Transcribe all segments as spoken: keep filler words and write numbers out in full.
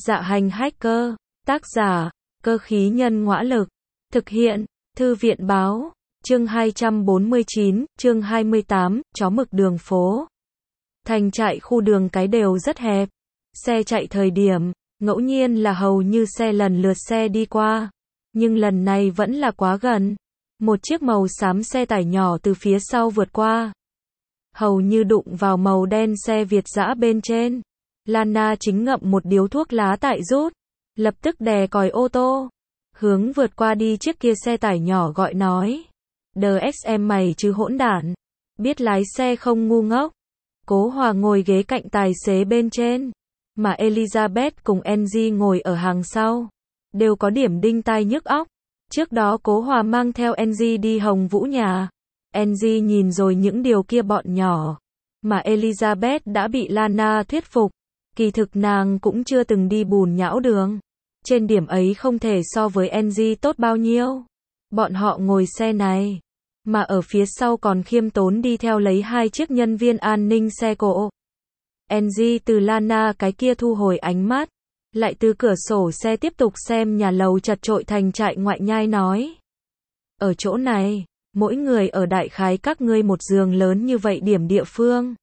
Dạ hành hacker, tác giả, cơ khí nhân ngõa lực, thực hiện, thư viện báo, chương hai trăm bốn mươi chín, chương hai mươi tám, chó mực đường phố. Thành trại khu đường cái đều rất hẹp, xe chạy thời điểm, ngẫu nhiên là hầu như xe lần lượt xe đi qua, nhưng lần này vẫn là quá gần. Một chiếc màu xám xe tải nhỏ từ phía sau vượt qua, hầu như đụng vào màu đen xe Việt dã bên trên. Lana chính ngậm một điếu thuốc lá tại rút, lập tức đè còi ô tô, hướng vượt qua đi chiếc kia xe tải nhỏ gọi nói. đê ét em mày chứ hỗn đản, biết lái xe không ngu ngốc. Cố Hòa ngồi ghế cạnh tài xế bên trên, mà Elizabeth cùng Angie ngồi ở hàng sau, đều có điểm đinh tai nhức óc. Trước đó Cố Hòa mang theo Angie đi Hồng Vũ nhà. Angie nhìn rồi những điều kia bọn nhỏ, mà Elizabeth đã bị Lana thuyết phục. Kỳ thực nàng cũng chưa từng đi bùn nhão đường. Trên điểm ấy không thể so với Angie tốt bao nhiêu. Bọn họ ngồi xe này, mà ở phía sau còn khiêm tốn đi theo lấy hai chiếc nhân viên an ninh xe cộ. Angie từ Lana cái kia thu hồi ánh mắt, lại từ cửa sổ xe tiếp tục xem nhà lầu chật chội thành trại ngoại nhai nói. Ở chỗ này, mỗi người ở đại khái các ngươi một giường lớn như vậy điểm địa phương.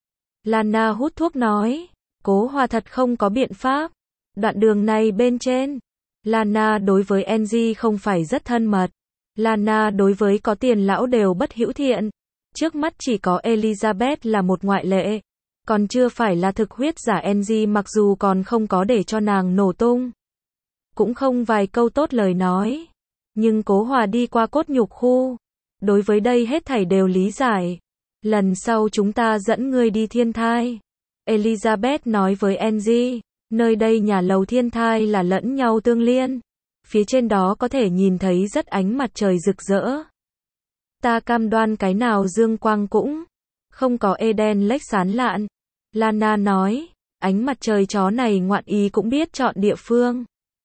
Lana hút thuốc nói. Cố Hòa thật không có biện pháp. Đoạn đường này bên trên, Lana đối với Angie không phải rất thân mật. Lana đối với có tiền lão đều bất hữu thiện. Trước mắt chỉ có Elizabeth là một ngoại lệ. Còn chưa phải là thực huyết giả Angie mặc dù còn không có để cho nàng nổ tung, cũng không vài câu tốt lời nói. Nhưng Cố Hòa đi qua cốt nhục khu, đối với đây hết thảy đều lý giải. Lần sau chúng ta dẫn ngươi đi thiên thai. Elizabeth nói với Angie, nơi đây nhà lầu thiên thai là lẫn nhau tương liên. Phía trên đó có thể nhìn thấy rất ánh mặt trời rực rỡ. Ta cam đoan cái nào dương quang cũng không có Eden Lake sán lạn. Lana nói, ánh mặt trời chó này ngoạn ý cũng biết chọn địa phương.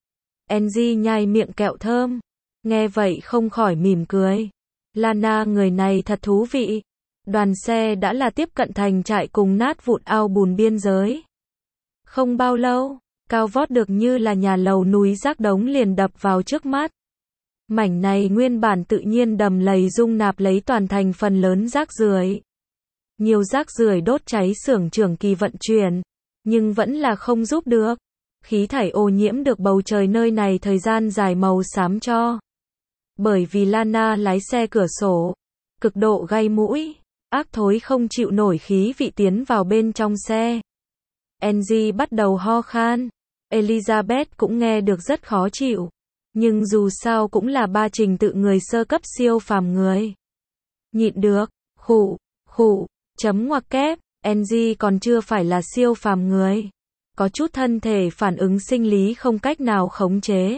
Angie nhai miệng kẹo thơm, nghe vậy không khỏi mỉm cười. Lana người này thật thú vị. Đoàn xe đã là tiếp cận thành trại cùng nát vụn ao bùn biên giới. Không bao lâu, cao vót được như là nhà lầu núi rác đống liền đập vào trước mắt. Mảnh này nguyên bản tự nhiên đầm lầy dung nạp lấy toàn thành phần lớn rác rưởi. Nhiều rác rưởi đốt cháy xưởng trưởng kỳ vận chuyển, nhưng vẫn là không giúp được. Khí thải ô nhiễm được bầu trời nơi này thời gian dài màu xám cho. Bởi vì Lana lái xe cửa sổ, cực độ gây mũi. Ác thối không chịu nổi khí vị tiến vào bên trong xe. Angie bắt đầu ho khan. Elizabeth cũng nghe được rất khó chịu. Nhưng dù sao cũng là ba trình tự người sơ cấp siêu phàm người. Nhịn được, khụ, khụ, chấm ngoặc kép, Angie còn chưa phải là siêu phàm người. Có chút thân thể phản ứng sinh lý không cách nào khống chế.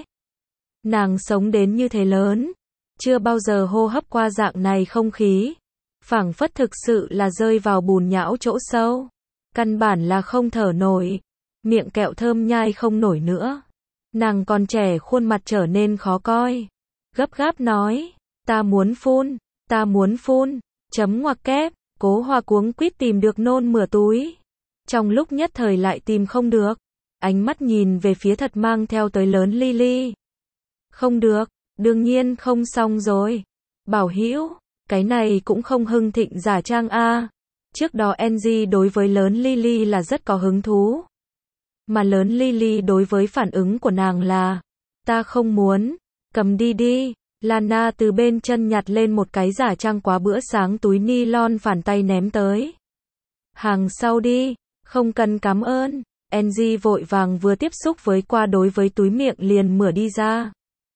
Nàng sống đến như thế lớn, chưa bao giờ hô hấp qua dạng này không khí. Phảng phất thực sự là rơi vào bùn nhão chỗ sâu. Căn bản là không thở nổi. Miệng kẹo thơm nhai không nổi nữa. Nàng còn trẻ khuôn mặt trở nên khó coi. Gấp gáp nói. Ta muốn phun. Ta muốn phun. Chấm ngoặc kép. Cố Hòa cuống quýt tìm được nôn mửa túi. Trong lúc nhất thời lại tìm không được. Ánh mắt nhìn về phía thật mang theo tới lớn Lily. Không được. Đương nhiên không xong rồi. Bảo Hữu. Cái này cũng không hưng thịnh giả trang a. Trước đó Angie đối với lớn Lily là rất có hứng thú. Mà lớn Lily đối với phản ứng của nàng là, ta không muốn, cầm đi đi. Lana từ bên chân nhặt lên một cái giả trang quá bữa sáng túi nylon phản tay ném tới. Hàng sau đi, không cần cảm ơn. Angie vội vàng vừa tiếp xúc với qua đối với túi miệng liền mửa đi ra.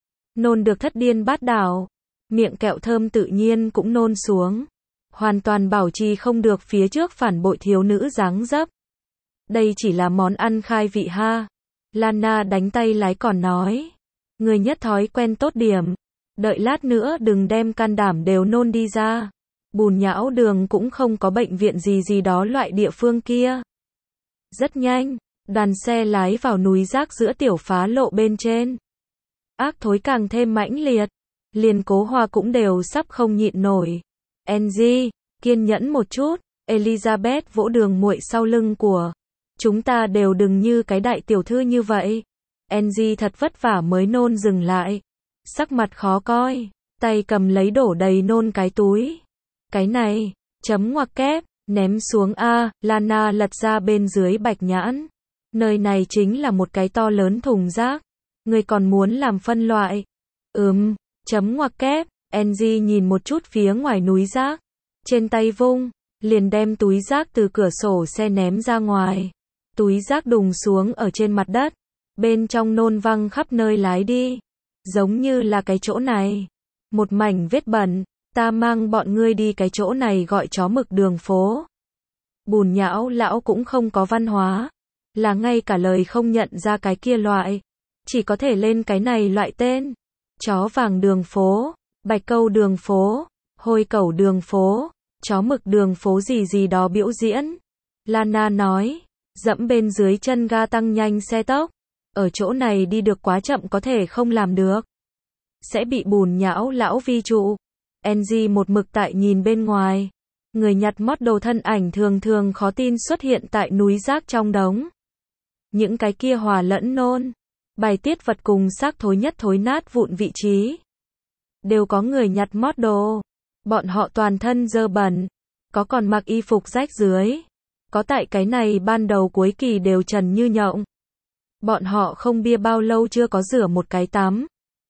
Nôn được thất điên bát đảo. Miệng kẹo thơm tự nhiên cũng nôn xuống. Hoàn toàn bảo trì không được phía trước phản bội thiếu nữ dáng dấp. Đây chỉ là món ăn khai vị ha. Lana đánh tay lái còn nói. Người nhất thói quen tốt điểm. Đợi lát nữa đừng đem can đảm đều nôn đi ra. Bùn nhão đường cũng không có bệnh viện gì gì đó loại địa phương kia. Rất nhanh, đoàn xe lái vào núi rác giữa tiểu phá lộ bên trên. Ác thối càng thêm mãnh liệt. Liền Cố Hòa cũng đều sắp không nhịn nổi. Angie, kiên nhẫn một chút. Elizabeth vỗ đường muội sau lưng của Chúng ta đều đừng như cái đại tiểu thư như vậy. Angie thật vất vả mới nôn dừng lại. Sắc mặt khó coi, tay cầm lấy đổ đầy nôn cái túi. Cái này, chấm ngoặc kép, ném xuống a, Lana lật ra bên dưới bạch nhãn. Nơi này chính là một cái to lớn thùng rác. Ngươi còn muốn làm phân loại? Ừm, chấm ngoặc kép, Angie nhìn một chút phía ngoài núi rác. Trên tay vung, liền đem túi rác từ cửa sổ xe ném ra ngoài. Túi rác đùng xuống ở trên mặt đất. Bên trong nôn văng khắp nơi lái đi. Giống như là cái chỗ này. Một mảnh vết bẩn. Ta mang bọn ngươi đi cái chỗ này gọi chó mực đường phố. Bùn nhão lão cũng không có văn hóa. Là ngay cả lời không nhận ra cái kia loại. Chỉ có thể lên cái này loại tên. Chó vàng đường phố, bạch câu đường phố, hôi cẩu đường phố, chó mực đường phố gì gì đó biểu diễn. Lana nói, dẫm bên dưới chân ga tăng nhanh xe tốc. Ở chỗ này đi được quá chậm có thể không làm được. Sẽ bị bùn nhão lão vi trụ. Angie một mực tại nhìn bên ngoài. Người nhặt mót đồ thân ảnh thường thường khó tin xuất hiện tại núi rác trong đống. Những cái kia hòa lẫn nôn. Bài tiết vật cùng xác thối nhất thối nát vụn vị trí. Đều có người nhặt mót đồ. Bọn họ toàn thân dơ bẩn. Có còn mặc y phục rách dưới. Có tại cái này ban đầu cuối kỳ đều trần như nhộng. Bọn họ không bia bao lâu chưa có rửa một cái tắm.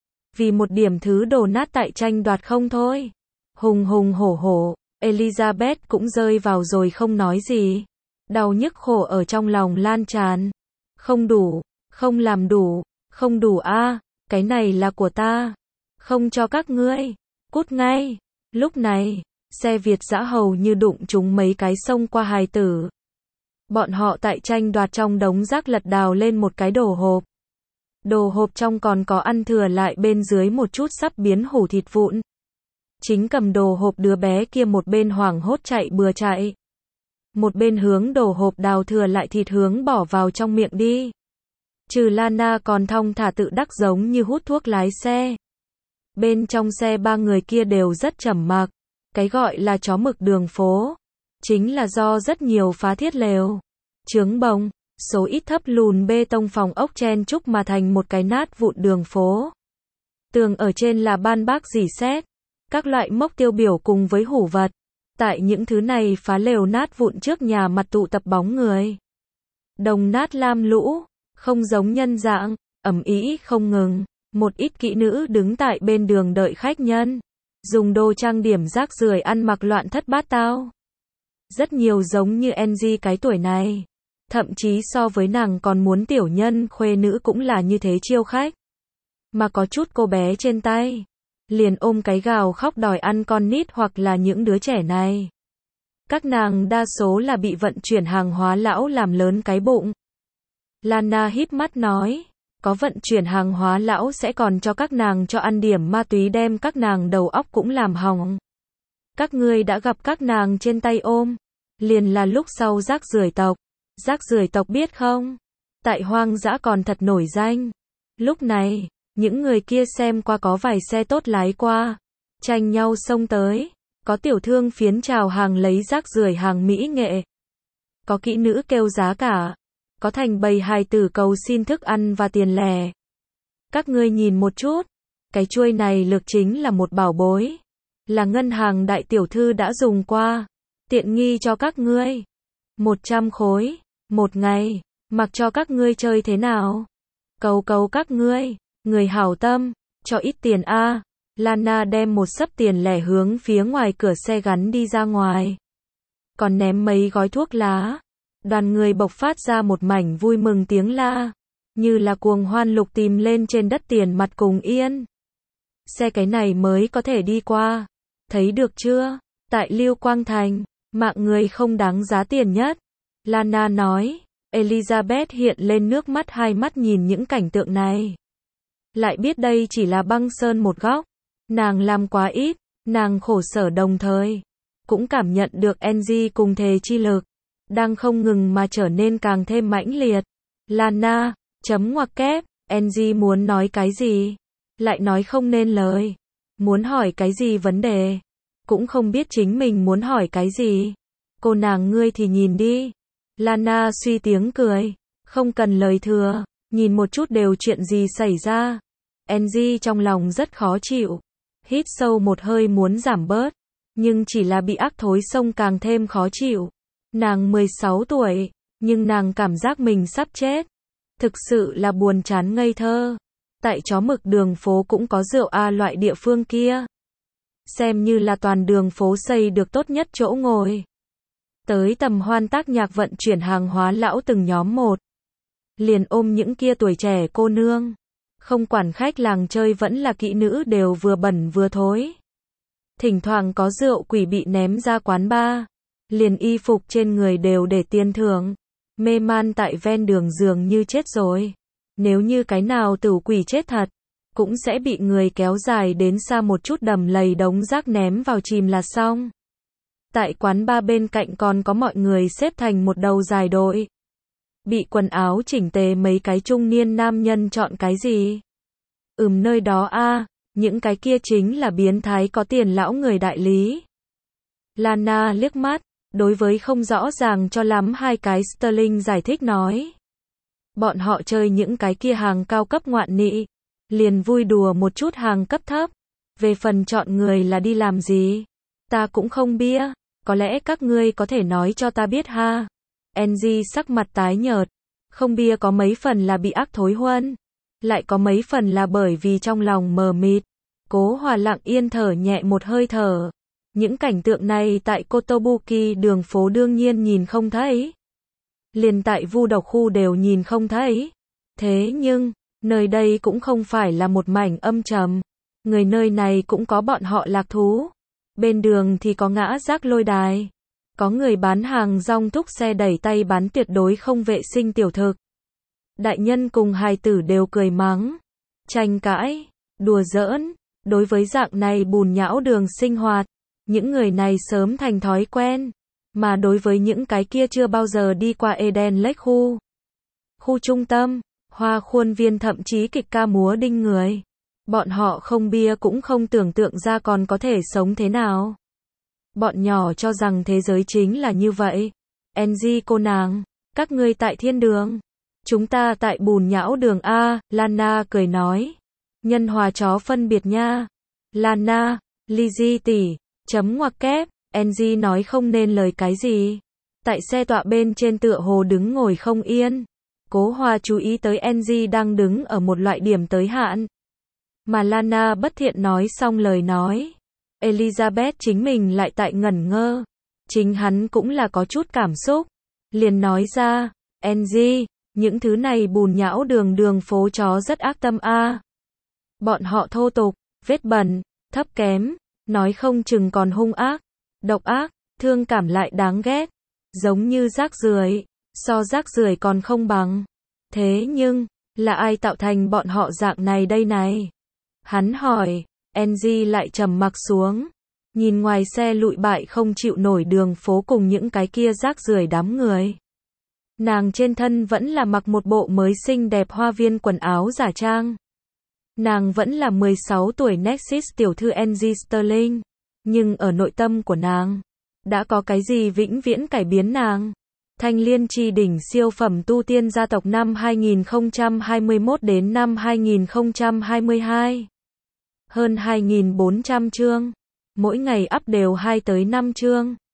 Vì một điểm thứ đồ nát tại tranh đoạt không thôi. Hùng hùng hổ hổ, Elizabeth cũng rơi vào rồi không nói gì. Đau nhức khổ ở trong lòng lan tràn. Không đủ, không làm đủ, không đủ a, à, cái này là của ta. Không cho các ngươi, cút ngay. Lúc này, xe Việt dã hầu như đụng trúng mấy cái xông qua hài tử. Bọn họ tại tranh đoạt trong đống rác lật đào lên một cái đồ hộp. Đồ hộp trong còn có ăn thừa lại bên dưới một chút sắp biến hủ thịt vụn. Chính cầm đồ hộp đứa bé kia một bên hoảng hốt chạy bừa chạy. Một bên hướng đồ hộp đào thừa lại thịt hướng bỏ vào trong miệng đi. Trừ Lana còn thong thả tự đắc giống như hút thuốc lái xe. Bên trong xe ba người kia đều rất trầm mặc. Cái gọi là chó mực đường phố. Chính là do rất nhiều phá thiết lều. Chướng bồng. Số ít thấp lùn bê tông phòng ốc chen chúc mà thành một cái nát vụn đường phố. Tường ở trên là ban bác rỉ sét. Các loại mốc tiêu biểu cùng với hủ vật. Tại những thứ này phá lều nát vụn trước nhà mặt tụ tập bóng người. Đồng nát lam lũ. Không giống nhân dạng. Ầm ĩ không ngừng. Một ít kỹ nữ đứng tại bên đường đợi khách nhân. Dùng đồ trang điểm rác rưởi ăn mặc loạn thất bát tao. Rất nhiều giống như Angie cái tuổi này. Thậm chí so với nàng còn muốn tiểu nhân khuê nữ cũng là như thế chiêu khách. Mà có chút cô bé trên tay. Liền ôm cái gào khóc đòi ăn con nít hoặc là những đứa trẻ này. Các nàng đa số là bị vận chuyển hàng hóa lão làm lớn cái bụng. Lana híp mắt nói. Có vận chuyển hàng hóa lão sẽ còn cho các nàng cho ăn điểm ma túy đem các nàng đầu óc cũng làm hỏng. Các ngươi đã gặp các nàng trên tay ôm. Liền là lúc sau rác rưởi tộc. Rác rưởi tộc biết không? Tại hoang dã còn thật nổi danh. Lúc này, những người kia xem qua có vài xe tốt lái qua. Tranh nhau xông tới. Có tiểu thương phiến chào hàng lấy rác rưởi hàng mỹ nghệ. Có kỹ nữ kêu giá cả. Có thành bầy hài tử cầu xin thức ăn và tiền lẻ. Các ngươi nhìn một chút. Cái chuôi này lược chính là một bảo bối. Là ngân hàng đại tiểu thư đã dùng qua. Tiện nghi cho các ngươi. Một trăm khối. Một ngày. Mặc cho các ngươi chơi thế nào. Cầu cầu các ngươi. Người hảo tâm. Cho ít tiền a. À. Lana đem một xấp tiền lẻ hướng phía ngoài cửa xe gắn đi ra ngoài. Còn ném mấy gói thuốc lá. Đoàn người bộc phát ra một mảnh vui mừng tiếng la. Như là cuồng hoan lục tìm lên trên đất tiền mặt cùng yên. Xe cái này mới có thể đi qua. Thấy được chưa? Tại Lưu Quang Thành. Mạng người không đáng giá tiền nhất. Lana nói. Elizabeth hiện lên nước mắt hai mắt nhìn những cảnh tượng này. Lại biết đây chỉ là băng sơn một góc. Nàng làm quá ít. Nàng khổ sở đồng thời. Cũng cảm nhận được Angie cùng thề chi lực. Đang không ngừng mà trở nên càng thêm mãnh liệt. Lana, chấm ngoặc kép, Angie muốn nói cái gì? Lại nói không nên lời. Muốn hỏi cái gì vấn đề? Cũng không biết chính mình muốn hỏi cái gì. Cô nàng ngươi thì nhìn đi. Lana suy tiếng cười. Không cần lời thừa, nhìn một chút đều chuyện gì xảy ra. Angie trong lòng rất khó chịu. Hít sâu một hơi muốn giảm bớt. Nhưng chỉ là bị ác thối xông càng thêm khó chịu. Nàng mười sáu tuổi, nhưng nàng cảm giác mình sắp chết. Thực sự là buồn chán ngây thơ. Tại chó mực đường phố cũng có rượu A loại địa phương kia. Xem như là toàn đường phố xây được tốt nhất chỗ ngồi. Tới tầm hoan tác nhạc vận chuyển hàng hóa lão từng nhóm một. Liền ôm những kia tuổi trẻ cô nương. Không quản khách làng chơi vẫn là kỹ nữ đều vừa bẩn vừa thối. Thỉnh thoảng có rượu quỷ bị ném ra quán bar. Liền y phục trên người đều để tiền thưởng. Mê man tại ven đường dường như chết rồi. Nếu như cái nào tử quỷ chết thật, cũng sẽ bị người kéo dài đến xa một chút đầm lầy đống rác ném vào chìm là xong. Tại quán bar bên cạnh còn có mọi người xếp thành một đầu dài đội. Bị quần áo chỉnh tề mấy cái trung niên nam nhân chọn cái gì? Ừm nơi đó a, những cái kia chính là biến thái có tiền lão người đại lý. Lana liếc mắt, đối với không rõ ràng cho lắm hai cái Sterling giải thích nói. Bọn họ chơi những cái kia hàng cao cấp ngoạn nị, liền vui đùa một chút hàng cấp thấp. Về phần chọn người là đi làm gì? Ta cũng không biết, có lẽ các ngươi có thể nói cho ta biết ha. Angie sắc mặt tái nhợt, không bia có mấy phần là bị ác thối huân, lại có mấy phần là bởi vì trong lòng mờ mịt. Cố Hòa lặng yên thở nhẹ một hơi thở. Những cảnh tượng này tại Kotobuki đường phố đương nhiên nhìn không thấy. Liền tại vu độc khu đều nhìn không thấy. Thế nhưng, nơi đây cũng không phải là một mảnh âm trầm. Người nơi này cũng có bọn họ lạc thú. Bên đường thì có ngã rác lôi đài. Có người bán hàng rong thúc xe đẩy tay bán tuyệt đối không vệ sinh tiểu thực. Đại nhân cùng hài tử đều cười mắng, tranh cãi, đùa giỡn. Đối với dạng này bùn nhão đường sinh hoạt, những người này sớm thành thói quen. Mà đối với những cái kia chưa bao giờ đi qua Eden Lake khu, khu trung tâm, hoa khuôn viên thậm chí kịch ca múa đinh người. Bọn họ không bia cũng không tưởng tượng ra còn có thể sống thế nào. Bọn nhỏ cho rằng thế giới chính là như vậy. Angie cô nàng, các ngươi tại thiên đường. Chúng ta tại bùn nhão đường A, Lana cười nói. Nhân hòa chó phân biệt nha. Lana, Lizzie tỷ, chấm ngoặc kép, Angie nói không nên lời cái gì. Tại xe tọa bên trên tựa hồ đứng ngồi không yên. Cố Hòa chú ý tới Angie đang đứng ở một loại điểm tới hạn. Mà Lana bất thiện nói xong lời nói. Elizabeth chính mình lại tại ngẩn ngơ. Chính hắn cũng là có chút cảm xúc. Liền nói ra, Angie, những thứ này bùn nhão đường đường phố chó rất ác tâm a. Bọn họ thô tục, vết bẩn, thấp kém, nói không chừng còn hung ác, độc ác, thương cảm lại đáng ghét. Giống như rác rưởi, so rác rưởi còn không bằng. Thế nhưng, là ai tạo thành bọn họ dạng này đây này? Hắn hỏi. Angie lại trầm mặc xuống, nhìn ngoài xe lụi bại không chịu nổi đường phố cùng những cái kia rác rưởi đám người. Nàng trên thân vẫn là mặc một bộ mới xinh đẹp hoa viên quần áo giả trang. Nàng vẫn là mười sáu tuổi Nexus tiểu thư Angie Sterling, nhưng ở nội tâm của nàng, đã có cái gì vĩnh viễn cải biến nàng. Thanh Liên Chi đỉnh siêu phẩm tu tiên gia tộc năm hai nghìn không trăm hai mươi mốt đến năm hai nghìn không trăm hai mươi hai. Hơn hai nghìn bốn trăm chương. Mỗi ngày up đều hai tới năm chương.